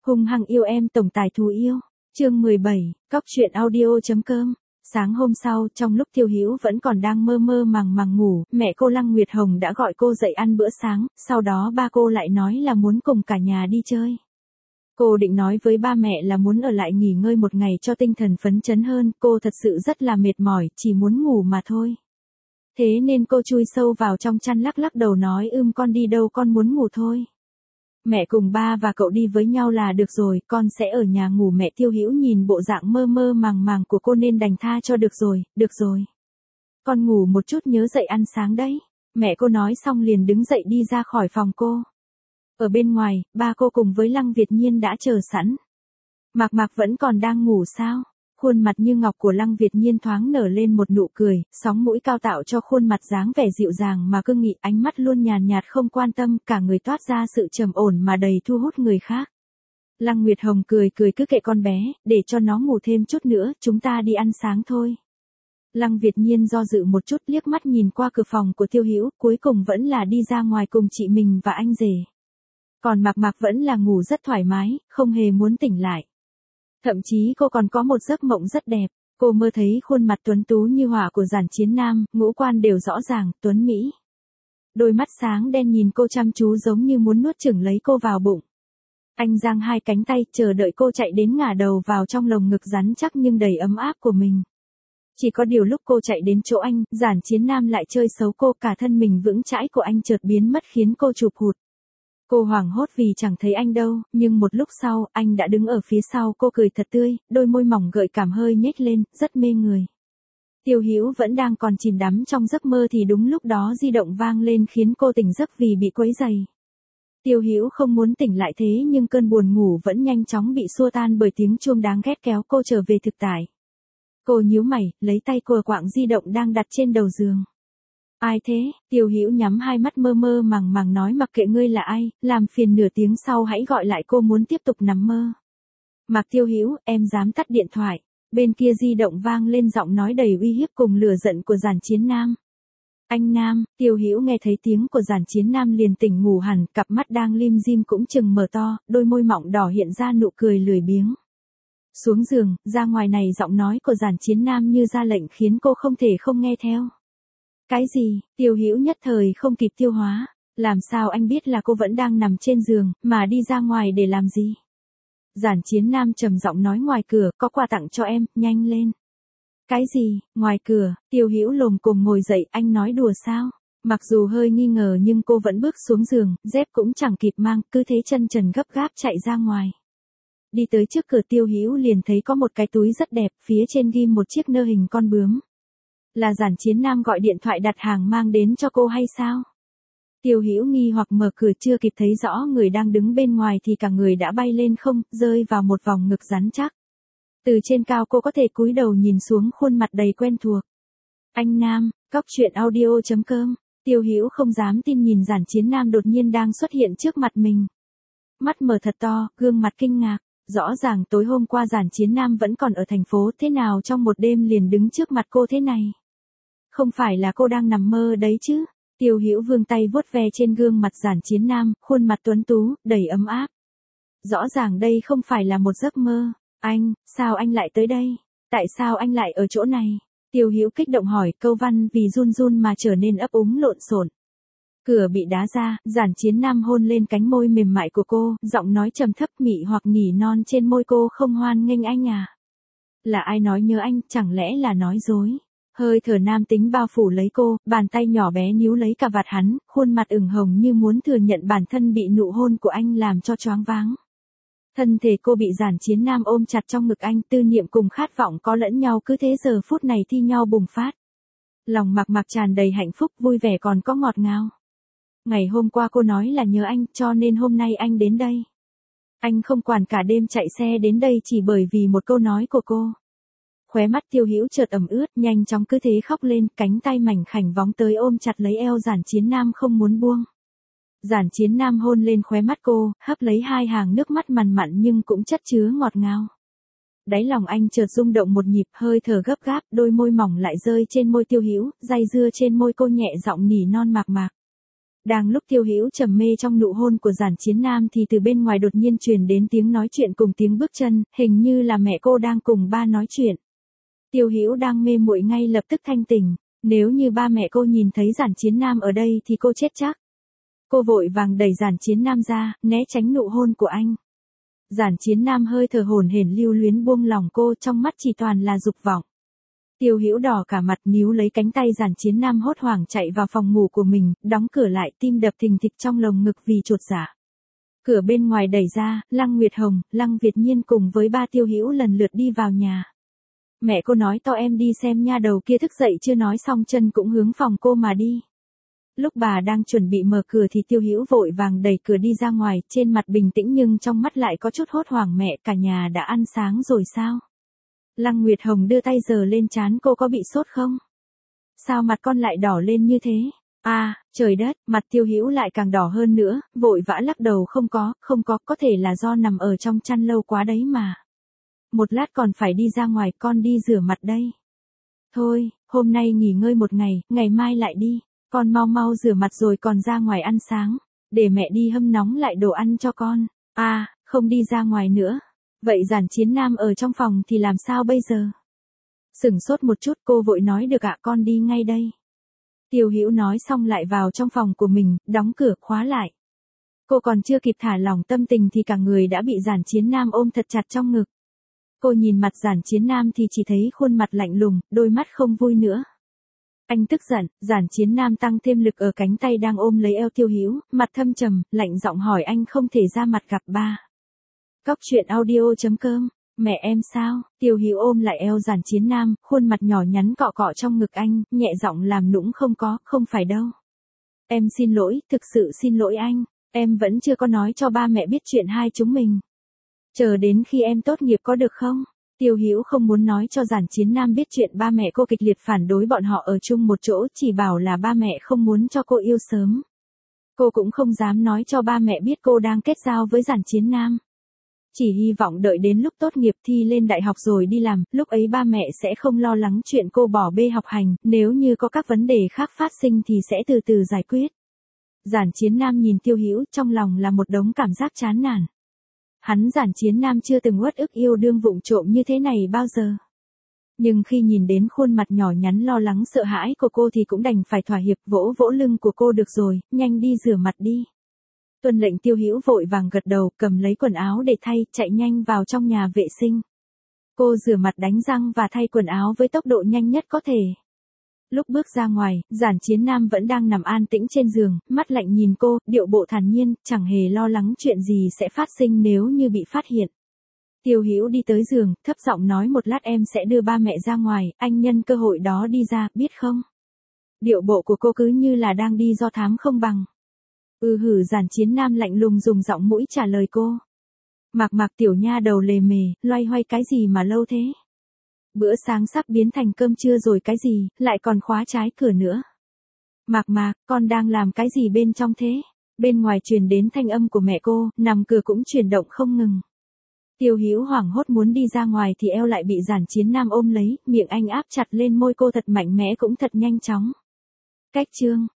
Hung hăng yêu em tổng tài thú yêu. Chương 17, Cóc truyện audio.com. Sáng hôm sau, trong lúc Tiêu Hữu vẫn còn đang mơ mơ màng màng ngủ, mẹ cô Lăng Nguyệt Hồng đã gọi cô dậy ăn bữa sáng, sau đó ba cô lại nói là muốn cùng cả nhà đi chơi. Cô định nói với ba mẹ là muốn ở lại nghỉ ngơi một ngày cho tinh thần phấn chấn hơn, cô thật sự rất là mệt mỏi, chỉ muốn ngủ mà thôi. Thế nên cô chui sâu vào trong chăn lắc lắc đầu nói con đi đâu, con muốn ngủ thôi. Mẹ cùng ba và cậu đi với nhau là được rồi, con sẽ ở nhà ngủ. Mẹ Tiêu Hữu nhìn bộ dạng mơ mơ màng màng của cô nên đành tha cho được rồi. Con ngủ một chút nhớ dậy ăn sáng đấy. Mẹ cô nói xong liền đứng dậy đi ra khỏi phòng cô. Ở bên ngoài, ba cô cùng với Lăng Việt Nhiên đã chờ sẵn. Mạc vẫn còn đang ngủ sao? Khuôn mặt như ngọc của Lăng Việt Nhiên thoáng nở lên một nụ cười, sóng mũi cao tạo cho khuôn mặt dáng vẻ dịu dàng mà cương nghị, ánh mắt luôn nhàn nhạt không quan tâm, cả người toát ra sự trầm ổn mà đầy thu hút người khác. Lăng Nguyệt Hồng cười cứ kệ con bé, để cho nó ngủ thêm chút nữa, chúng ta đi ăn sáng thôi. Lăng Việt Nhiên do dự một chút, liếc mắt nhìn qua cửa phòng của Tiêu Hữu, cuối cùng vẫn là đi ra ngoài cùng chị mình và anh rể. Còn Mạc vẫn là ngủ rất thoải mái, không hề muốn tỉnh lại. Thậm chí cô còn có một giấc mộng rất đẹp, cô mơ thấy khuôn mặt tuấn tú như hỏa của Giản Chiến Nam, ngũ quan đều rõ ràng, tuấn mỹ. Đôi mắt sáng đen nhìn cô chăm chú giống như muốn nuốt chửng lấy cô vào bụng. Anh giang hai cánh tay, chờ đợi cô chạy đến ngả đầu vào trong lồng ngực rắn chắc nhưng đầy ấm áp của mình. Chỉ có điều lúc cô chạy đến chỗ anh, Giản Chiến Nam lại chơi xấu cô, cả thân mình vững chãi của anh chợt biến mất khiến cô chụp hụt. Cô hoảng hốt vì chẳng thấy anh đâu, nhưng một lúc sau, anh đã đứng ở phía sau cô cười thật tươi, đôi môi mỏng gợi cảm hơi nhếch lên, rất mê người. Tiêu Hữu vẫn đang còn chìm đắm trong giấc mơ thì đúng lúc đó di động vang lên khiến cô tỉnh giấc vì bị quấy rầy. Tiêu Hữu không muốn tỉnh lại thế nhưng cơn buồn ngủ vẫn nhanh chóng bị xua tan bởi tiếng chuông đáng ghét kéo cô trở về thực tại. Cô nhíu mày, lấy tay quờ quạng di động đang đặt trên đầu giường. Ai thế? Tiêu Hữu nhắm hai mắt mơ mơ màng màng nói mặc kệ ngươi là ai, làm phiền nửa tiếng sau hãy gọi lại, cô muốn tiếp tục nằm mơ. Mạc Tiêu Hữu, em dám tắt điện thoại. Bên kia di động vang lên giọng nói đầy uy hiếp cùng lửa giận của Giản Chiến Nam. Anh Nam, Tiêu Hữu nghe thấy tiếng của Giản Chiến Nam liền tỉnh ngủ hẳn, cặp mắt đang lim dim cũng chừng mở to, đôi môi mọng đỏ hiện ra nụ cười lười biếng. Xuống giường, ra ngoài này, giọng nói của Giản Chiến Nam như ra lệnh khiến cô không thể không nghe theo. Cái gì? Tiêu Hữu nhất thời không kịp tiêu hóa, làm sao anh biết là cô vẫn đang nằm trên giường, mà đi ra ngoài để làm gì? Giản Chiến Nam trầm giọng nói ngoài cửa, có quà tặng cho em, nhanh lên. Cái gì? Ngoài cửa? Tiêu Hữu lồm cồm ngồi dậy, anh nói đùa sao? Mặc dù hơi nghi ngờ nhưng cô vẫn bước xuống giường, dép cũng chẳng kịp mang, cứ thế chân trần gấp gáp chạy ra ngoài. Đi tới trước cửa Tiêu Hữu liền thấy có một cái túi rất đẹp, phía trên ghim một chiếc nơ hình con bướm. Là Giản Chiến Nam gọi điện thoại đặt hàng mang đến cho cô hay sao? Tiêu Hữu nghi hoặc mở cửa, chưa kịp thấy rõ người đang đứng bên ngoài thì cả người đã bay lên không, rơi vào một vòng ngực rắn chắc. Từ trên cao cô có thể cúi đầu nhìn xuống khuôn mặt đầy quen thuộc. Anh Nam, Cóc truyện audio.com. Tiêu Hữu không dám tin nhìn Giản Chiến Nam đột nhiên đang xuất hiện trước mặt mình. Mắt mở thật to, gương mặt kinh ngạc. Rõ ràng tối hôm qua Giản Chiến Nam vẫn còn ở thành phố, thế nào trong một đêm liền đứng trước mặt cô thế này? Không phải là cô đang nằm mơ đấy chứ? Tiêu Hữu vươn tay vuốt ve trên gương mặt Giản Chiến Nam, khuôn mặt tuấn tú, đầy ấm áp. Rõ ràng đây không phải là một giấc mơ. Anh, sao anh lại tới đây? Tại sao anh lại ở chỗ này? Tiêu Hữu kích động hỏi, câu văn vì run run mà trở nên ấp úng lộn xộn. Cửa bị đá ra, Giản Chiến Nam hôn lên cánh môi mềm mại của cô, giọng nói trầm thấp mị hoặc nỉ non trên môi cô, không hoan nghênh anh à? Là ai nói nhớ anh, chẳng lẽ là nói dối? Hơi thở nam tính bao phủ lấy cô, bàn tay nhỏ bé níu lấy cà vạt hắn, khuôn mặt ửng hồng như muốn thừa nhận bản thân bị nụ hôn của anh làm cho choáng váng. Thân thể cô bị Giản Chiến Nam ôm chặt trong ngực anh, tư niệm cùng khát vọng có lẫn nhau cứ thế giờ phút này thi nhau bùng phát. Lòng Mạc tràn đầy hạnh phúc, vui vẻ còn có ngọt ngào. Ngày hôm qua cô nói là nhớ anh, cho nên hôm nay anh đến đây. Anh không quản cả đêm chạy xe đến đây chỉ bởi vì một câu nói của cô. Khóe mắt Tiêu Hữu chợt ẩm ướt, nhanh chóng cứ thế khóc lên, cánh tay mảnh khảnh vóng tới ôm chặt lấy eo Giản Chiến Nam không muốn buông. Giản Chiến Nam hôn lên khóe mắt cô, hấp lấy hai hàng nước mắt mằn mặn nhưng cũng chất chứa ngọt ngào. Đáy lòng anh chợt rung động một nhịp, hơi thở gấp gáp, đôi môi mỏng lại rơi trên môi Tiêu Hữu, day dưa trên môi cô nhẹ giọng nỉ non Mạc. Đang lúc Tiêu Hữu trầm mê trong nụ hôn của Giản Chiến Nam thì từ bên ngoài đột nhiên truyền đến tiếng nói chuyện cùng tiếng bước chân, hình như là mẹ cô đang cùng ba nói chuyện. Tiêu Hữu đang mê muội ngay lập tức thanh tỉnh, nếu như ba mẹ cô nhìn thấy Giản Chiến Nam ở đây thì cô chết chắc. Cô vội vàng đẩy Giản Chiến Nam ra, né tránh nụ hôn của anh. Giản Chiến Nam hơi thở hổn hển lưu luyến buông lòng cô, trong mắt chỉ toàn là dục vọng. Tiêu Hữu đỏ cả mặt níu lấy cánh tay Giản Chiến Nam hốt hoảng chạy vào phòng ngủ của mình, đóng cửa lại, tim đập thình thịch trong lồng ngực vì chột dạ. Cửa bên ngoài đẩy ra, Lăng Nguyệt Hồng, Lăng Việt Nhiên cùng với ba Tiêu Hữu lần lượt đi vào nhà. Mẹ cô nói to em đi xem nha đầu kia thức dậy chưa nói xong chân cũng hướng phòng cô mà đi. Lúc bà đang chuẩn bị mở cửa thì Tiêu Hữu vội vàng đẩy cửa đi ra ngoài, trên mặt bình tĩnh nhưng trong mắt lại có chút hốt hoảng. Mẹ, cả nhà đã ăn sáng rồi sao? Lăng Nguyệt Hồng đưa tay sờ lên trán cô, có bị sốt không? Sao mặt con lại đỏ lên như thế? À, trời đất, mặt Tiêu Hữu lại càng đỏ hơn nữa, vội vã lắc đầu không có thể là do nằm ở trong chăn lâu quá đấy mà. Một lát còn phải đi ra ngoài, con đi rửa mặt đây. Thôi, hôm nay nghỉ ngơi một ngày, ngày mai lại đi. Con mau mau rửa mặt rồi còn ra ngoài ăn sáng, để mẹ đi hâm nóng lại đồ ăn cho con. À, không đi ra ngoài nữa. Vậy Giản Chiến Nam ở trong phòng thì làm sao bây giờ? Sửng sốt một chút cô vội nói được ạ, con đi ngay đây. Tiêu Hữu nói xong lại vào trong phòng của mình, đóng cửa khóa lại. Cô còn chưa kịp thả lỏng tâm tình thì cả người đã bị Giản Chiến Nam ôm thật chặt trong ngực. Cô nhìn mặt Giản Chiến Nam thì chỉ thấy khuôn mặt lạnh lùng, đôi mắt không vui nữa. Anh tức giận, Giản Chiến Nam tăng thêm lực ở cánh tay đang ôm lấy eo Tiêu Hữu, mặt thâm trầm, lạnh giọng hỏi anh không thể ra mặt gặp ba. Cóc truyện audio.com, mẹ em sao? Tiêu Hữu ôm lại eo Giản Chiến Nam, khuôn mặt nhỏ nhắn cọ cọ trong ngực anh, nhẹ giọng làm nũng không phải đâu. Em xin lỗi, thực sự xin lỗi anh, em vẫn chưa có nói cho ba mẹ biết chuyện hai chúng mình. Chờ đến khi em tốt nghiệp có được không? Tiêu Hữu không muốn nói cho Giản Chiến Nam biết chuyện ba mẹ cô kịch liệt phản đối bọn họ ở chung một chỗ, chỉ bảo là ba mẹ không muốn cho cô yêu sớm. Cô cũng không dám nói cho ba mẹ biết cô đang kết giao với Giản Chiến Nam. Chỉ hy vọng đợi đến lúc tốt nghiệp thi lên đại học rồi đi làm, lúc ấy ba mẹ sẽ không lo lắng chuyện cô bỏ bê học hành, nếu như có các vấn đề khác phát sinh thì sẽ từ từ giải quyết. Giản Chiến Nam nhìn Tiêu Hữu, trong lòng là một đống cảm giác chán nản. Hắn Giản Chiến Nam chưa từng uất ức yêu đương vụng trộm như thế này bao giờ. Nhưng khi nhìn đến khuôn mặt nhỏ nhắn lo lắng sợ hãi của cô thì cũng đành phải thỏa hiệp, vỗ vỗ lưng của cô, được rồi, nhanh đi rửa mặt đi. Tuân lệnh. Tiêu Hữu vội vàng gật đầu, cầm lấy quần áo để thay, chạy nhanh vào trong nhà vệ sinh. Cô rửa mặt, đánh răng và thay quần áo với tốc độ nhanh nhất có thể. Lúc bước ra ngoài, Giản Chiến Nam vẫn đang nằm an tĩnh trên giường, mắt lạnh nhìn cô, điệu bộ thản nhiên, chẳng hề lo lắng chuyện gì sẽ phát sinh nếu như bị phát hiện. Tiêu Hữu đi tới giường, thấp giọng nói một lát em sẽ đưa ba mẹ ra ngoài, anh nhân cơ hội đó đi ra, biết không? Điệu bộ của cô cứ như là đang đi do thám không bằng. Hử, Giản Chiến Nam lạnh lùng dùng giọng mũi trả lời cô. Mạc tiểu nha đầu lề mề, loay hoay cái gì mà lâu thế? Bữa sáng sắp biến thành cơm trưa rồi cái gì, lại còn khóa trái cửa nữa. Mạc, con đang làm cái gì bên trong thế? Bên ngoài truyền đến thanh âm của mẹ cô, nằm cửa cũng chuyển động không ngừng. Tiêu Hữu hoảng hốt muốn đi ra ngoài thì eo lại bị Giản Chiến Nam ôm lấy, miệng anh áp chặt lên môi cô thật mạnh mẽ cũng thật nhanh chóng. Cách chương